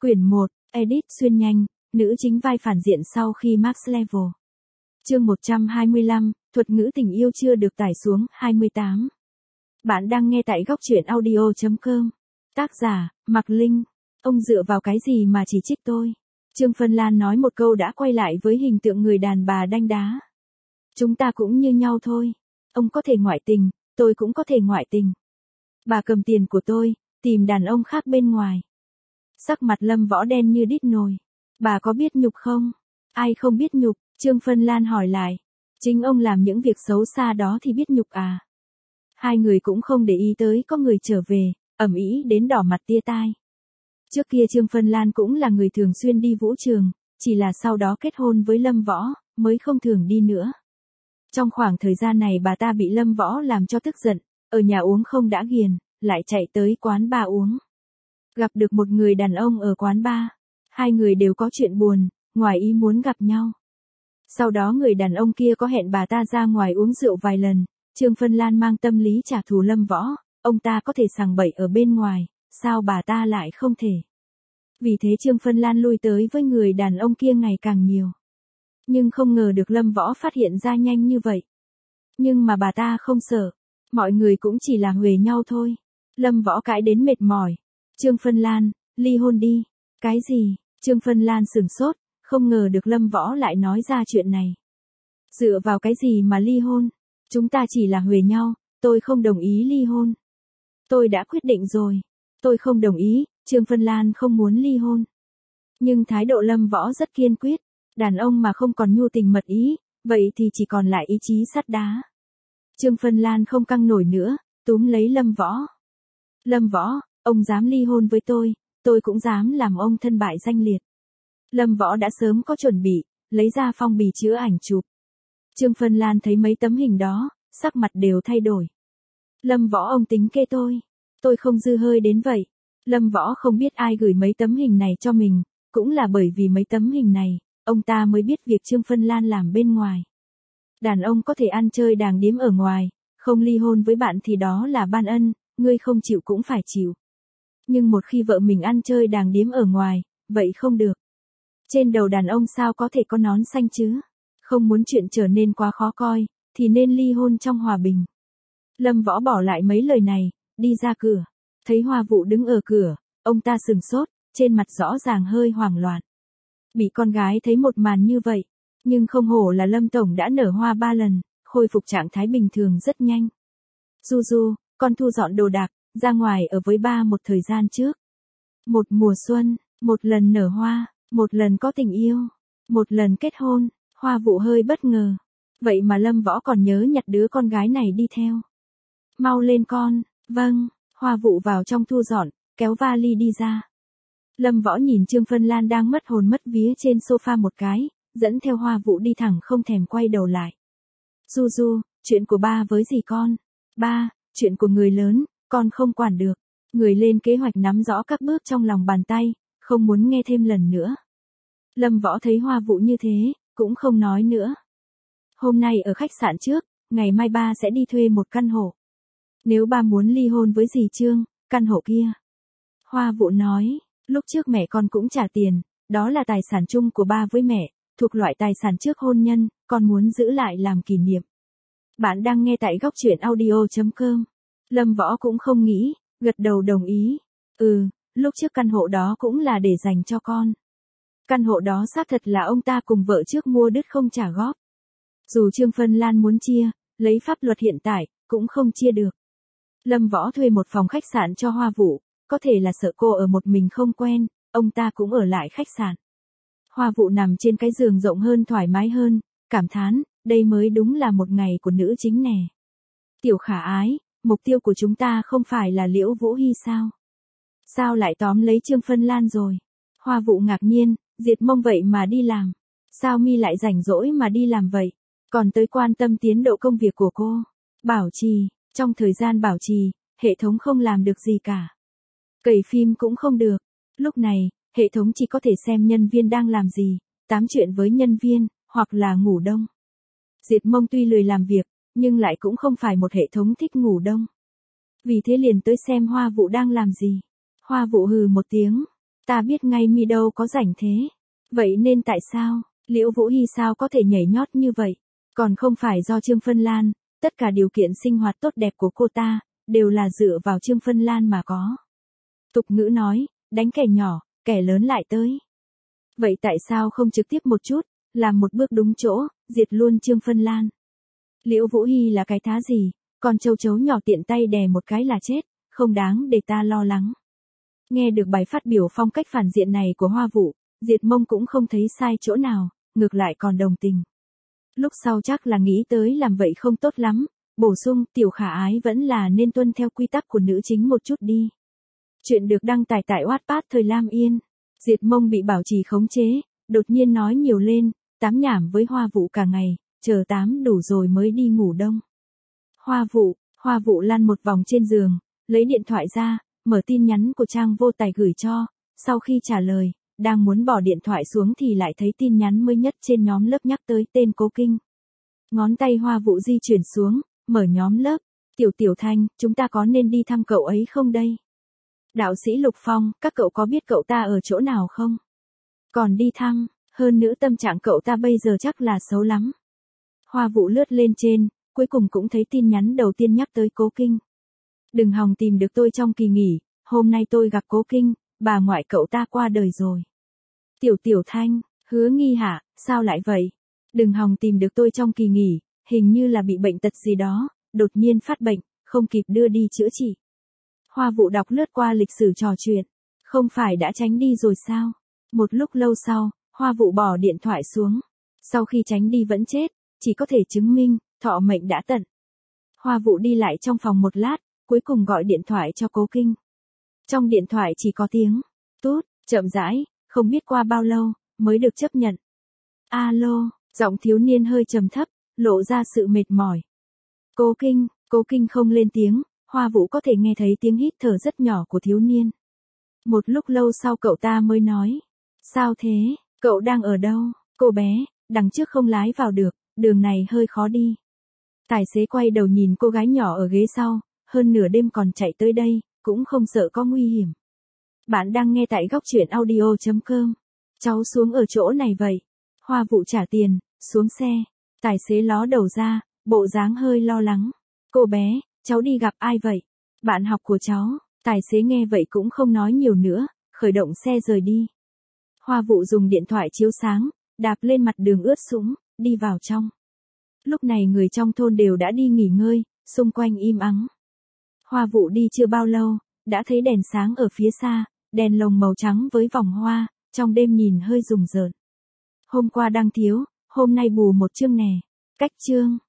Quyển 1, Edit xuyên nhanh, nữ chính vai phản diện sau khi Max Level. Chương 125, thuật ngữ tình yêu chưa được tải xuống, 28. Bạn đang nghe tại góc truyện audio.com. Tác giả, Mạc Linh. Ông dựa vào cái gì mà chỉ trích tôi? Trương Phân Lan nói một câu đã quay lại với hình tượng người đàn bà đanh đá. Chúng ta cũng như nhau thôi. Ông có thể ngoại tình, tôi cũng có thể ngoại tình. Bà cầm tiền của tôi, tìm đàn ông khác bên ngoài. Sắc mặt Lâm Võ đen như đít nồi. Bà có biết nhục không? Ai không biết nhục? Trương Phân Lan hỏi lại. Chính ông làm những việc xấu xa đó thì biết nhục à? Hai người cũng không để ý tới có người trở về, ầm ĩ đến đỏ mặt tia tai. Trước kia Trương Phân Lan cũng là người thường xuyên đi vũ trường, chỉ là sau đó kết hôn với Lâm Võ, mới không thường đi nữa. Trong khoảng thời gian này bà ta bị Lâm Võ làm cho tức giận, ở nhà uống không đã ghiền, lại chạy tới quán bar uống. Gặp được một người đàn ông ở quán bar, hai người đều có chuyện buồn, ngoài ý muốn gặp nhau. Sau đó người đàn ông kia có hẹn bà ta ra ngoài uống rượu vài lần, Trương Phân Lan mang tâm lý trả thù Lâm Võ, ông ta có thể sằng bậy ở bên ngoài, sao bà ta lại không thể. Vì thế Trương Phân Lan lui tới với người đàn ông kia ngày càng nhiều. Nhưng không ngờ được Lâm Võ phát hiện ra nhanh như vậy. Nhưng mà bà ta không sợ, mọi người cũng chỉ là huề nhau thôi. Lâm Võ cãi đến mệt mỏi. Trương Phân Lan, ly hôn đi. Cái gì? Trương Phân Lan sửng sốt, không ngờ được Lâm Võ lại nói ra chuyện này. Dựa vào cái gì mà ly hôn? Chúng ta chỉ là huề nhau, tôi không đồng ý ly hôn. Tôi đã quyết định rồi. Tôi không đồng ý, Trương Phân Lan không muốn ly hôn. Nhưng thái độ Lâm Võ rất kiên quyết. Đàn ông mà không còn nhu tình mật ý, vậy thì chỉ còn lại ý chí sắt đá. Trương Phân Lan không căng nổi nữa, túm lấy Lâm Võ. Lâm Võ, ông dám ly hôn với tôi cũng dám làm ông thân bại danh liệt. Lâm Võ đã sớm có chuẩn bị, lấy ra phong bì chứa ảnh chụp. Trương Phân Lan thấy mấy tấm hình đó, sắc mặt đều thay đổi. Lâm Võ ông tính kê tôi không dư hơi đến vậy. Lâm Võ không biết ai gửi mấy tấm hình này cho mình, cũng là bởi vì mấy tấm hình này, ông ta mới biết việc Trương Phân Lan làm bên ngoài. Đàn ông có thể ăn chơi đàng điếm ở ngoài, không ly hôn với bạn thì đó là ban ân, ngươi không chịu cũng phải chịu. Nhưng một khi vợ mình ăn chơi đàng điếm ở ngoài, vậy không được. Trên đầu đàn ông sao có thể có nón xanh chứ? Không muốn chuyện trở nên quá khó coi, thì nên ly hôn trong hòa bình. Lâm Võ bỏ lại mấy lời này, đi ra cửa. Thấy Hoa Vũ đứng ở cửa, ông ta sừng sốt, trên mặt rõ ràng hơi hoảng loạn. Bị con gái thấy một màn như vậy, nhưng không hổ là Lâm Tổng đã nở hoa 3 lần, khôi phục trạng thái bình thường rất nhanh. Du, con thu dọn đồ đạc, ra ngoài ở với ba một thời gian trước. Một mùa xuân, một lần nở hoa, một lần có tình yêu, một lần kết hôn, Hoa Vũ hơi bất ngờ. Vậy mà Lâm Võ còn nhớ nhặt đứa con gái này đi theo. Mau lên con, vâng, Hoa Vũ vào trong thu dọn, kéo vali đi ra. Lâm Võ nhìn Trương Phân Lan đang mất hồn mất vía trên sofa một cái, dẫn theo Hoa Vũ đi thẳng không thèm quay đầu lại. Du, chuyện của ba với gì con? Ba, chuyện của người lớn, con không quản được. Người lên kế hoạch nắm rõ các bước trong lòng bàn tay, không muốn nghe thêm lần nữa. Lâm Võ thấy Hoa Vũ như thế, cũng không nói nữa. Hôm nay ở khách sạn trước, ngày mai ba sẽ đi thuê một căn hộ. Nếu ba muốn ly hôn với dì Trương, căn hộ kia. Hoa Vũ nói, lúc trước mẹ con cũng trả tiền, đó là tài sản chung của ba với mẹ, thuộc loại tài sản trước hôn nhân, con muốn giữ lại làm kỷ niệm. Bạn đang nghe tại góc truyện audio.com. Lâm Võ cũng không nghĩ, gật đầu đồng ý. Lúc trước căn hộ đó cũng là để dành cho con. Căn hộ đó xác thật là ông ta cùng vợ trước mua đứt không trả góp. Dù Trương Phân Lan muốn chia, lấy pháp luật hiện tại, cũng không chia được. Lâm Võ thuê một phòng khách sạn cho Hoa Vũ, có thể là sợ cô ở một mình không quen, ông ta cũng ở lại khách sạn. Hoa Vũ nằm trên cái giường rộng hơn thoải mái hơn, cảm thán, đây mới đúng là một ngày của nữ chính nè. Tiểu Khả Ái, mục tiêu của chúng ta không phải là Liễu Vũ Hy sao? Sao lại tóm lấy Trương Phân Lan rồi? Hoa Vũ ngạc nhiên, diệt mông vậy mà đi làm. Sao mi lại rảnh rỗi mà đi làm vậy? Còn tới quan tâm tiến độ công việc của cô. Bảo trì, trong thời gian bảo trì, hệ thống không làm được gì cả. Cày phim cũng không được. Lúc này, hệ thống chỉ có thể xem nhân viên đang làm gì, tám chuyện với nhân viên, hoặc là ngủ đông. Diệt mông tuy lười làm việc, nhưng lại cũng không phải một hệ thống thích ngủ đông. Vì thế liền tới xem Hoa Vũ đang làm gì. Hoa Vũ hừ một tiếng. Ta biết ngay mi đâu có rảnh thế. Vậy nên tại sao, Liễu Vũ Hy sao có thể nhảy nhót như vậy? Còn không phải do Trương Phân Lan, tất cả điều kiện sinh hoạt tốt đẹp của cô ta, đều là dựa vào Trương Phân Lan mà có. Tục ngữ nói, đánh kẻ nhỏ, kẻ lớn lại tới. Vậy tại sao không trực tiếp một chút, làm một bước đúng chỗ, diệt luôn Trương Phân Lan? Liễu Vũ Hy là cái thá gì, con châu chấu nhỏ tiện tay đè một cái là chết, không đáng để ta lo lắng. Nghe được bài phát biểu phong cách phản diện này của Hoa Vũ, Diệt Mông cũng không thấy sai chỗ nào, ngược lại còn đồng tình. Lúc sau chắc là nghĩ tới làm vậy không tốt lắm, bổ sung Tiểu Khả Ái vẫn là nên tuân theo quy tắc của nữ chính một chút đi. Chuyện được đăng tải tại Wattpad thời Lam Yên. Diệt Mông bị bảo trì khống chế, đột nhiên nói nhiều lên, tám nhảm với Hoa Vũ cả ngày, chờ tám đủ rồi mới đi ngủ đông. Hoa Vũ lăn một vòng trên giường, lấy điện thoại ra, mở tin nhắn của Trang Vô Tài gửi cho, sau khi trả lời, đang muốn bỏ điện thoại xuống thì lại thấy tin nhắn mới nhất trên nhóm lớp nhắc tới tên Cố Kinh. Ngón tay Hoa Vũ di chuyển xuống, mở nhóm lớp, Tiểu Thanh, chúng ta có nên đi thăm cậu ấy không đây? Đạo sĩ Lục Phong, các cậu có biết cậu ta ở chỗ nào không? Còn đi thăm, hơn nữa tâm trạng cậu ta bây giờ chắc là xấu lắm. Hoa Vũ lướt lên trên, cuối cùng cũng thấy tin nhắn đầu tiên nhắc tới Cố Kinh. Đừng hòng tìm được tôi trong kỳ nghỉ, hôm nay tôi gặp Cố Kinh, bà ngoại cậu ta qua đời rồi. Tiểu Thanh, Hứa Nghi hả, sao lại vậy? Đừng hòng tìm được tôi trong kỳ nghỉ, hình như là bị bệnh tật gì đó, đột nhiên phát bệnh, không kịp đưa đi chữa trị. Hoa Vũ đọc lướt qua lịch sử trò chuyện, không phải đã tránh đi rồi sao? Một lúc lâu sau, Hoa Vũ bỏ điện thoại xuống. Sau khi tránh đi vẫn chết, chỉ có thể chứng minh, thọ mệnh đã tận. Hoa Vũ đi lại trong phòng một lát, cuối cùng gọi điện thoại cho Cố Kinh. Trong điện thoại chỉ có tiếng tút, chậm rãi, không biết qua bao lâu, mới được chấp nhận. Alo, giọng thiếu niên hơi trầm thấp, lộ ra sự mệt mỏi. Cố Kinh không lên tiếng, Hoa Vũ có thể nghe thấy tiếng hít thở rất nhỏ của thiếu niên. Một lúc lâu sau cậu ta mới nói. Sao thế, cậu đang ở đâu? Cô bé, đằng trước không lái vào được, đường này hơi khó đi. Tài xế quay đầu nhìn cô gái nhỏ ở ghế sau, hơn nửa đêm còn chạy tới đây, cũng không sợ có nguy hiểm. Bạn đang nghe tại góc truyện audio.com. Cháu xuống ở chỗ này vậy. Hoa Vũ trả tiền, xuống xe. Tài xế ló đầu ra, bộ dáng hơi lo lắng. Cô bé, cháu đi gặp ai vậy? Bạn học của cháu. Tài xế nghe vậy cũng không nói nhiều nữa, khởi động xe rời đi. Hoa Vũ dùng điện thoại chiếu sáng, đạp lên mặt đường ướt sũng, đi vào trong. Lúc này người trong thôn đều đã đi nghỉ ngơi, xung quanh im ắng. Hoa Vũ đi chưa bao lâu, đã thấy đèn sáng ở phía xa, đèn lồng màu trắng với vòng hoa, trong đêm nhìn hơi rùng rợn. Hôm qua đang thiếu, hôm nay bù một chương nè. Cách chương.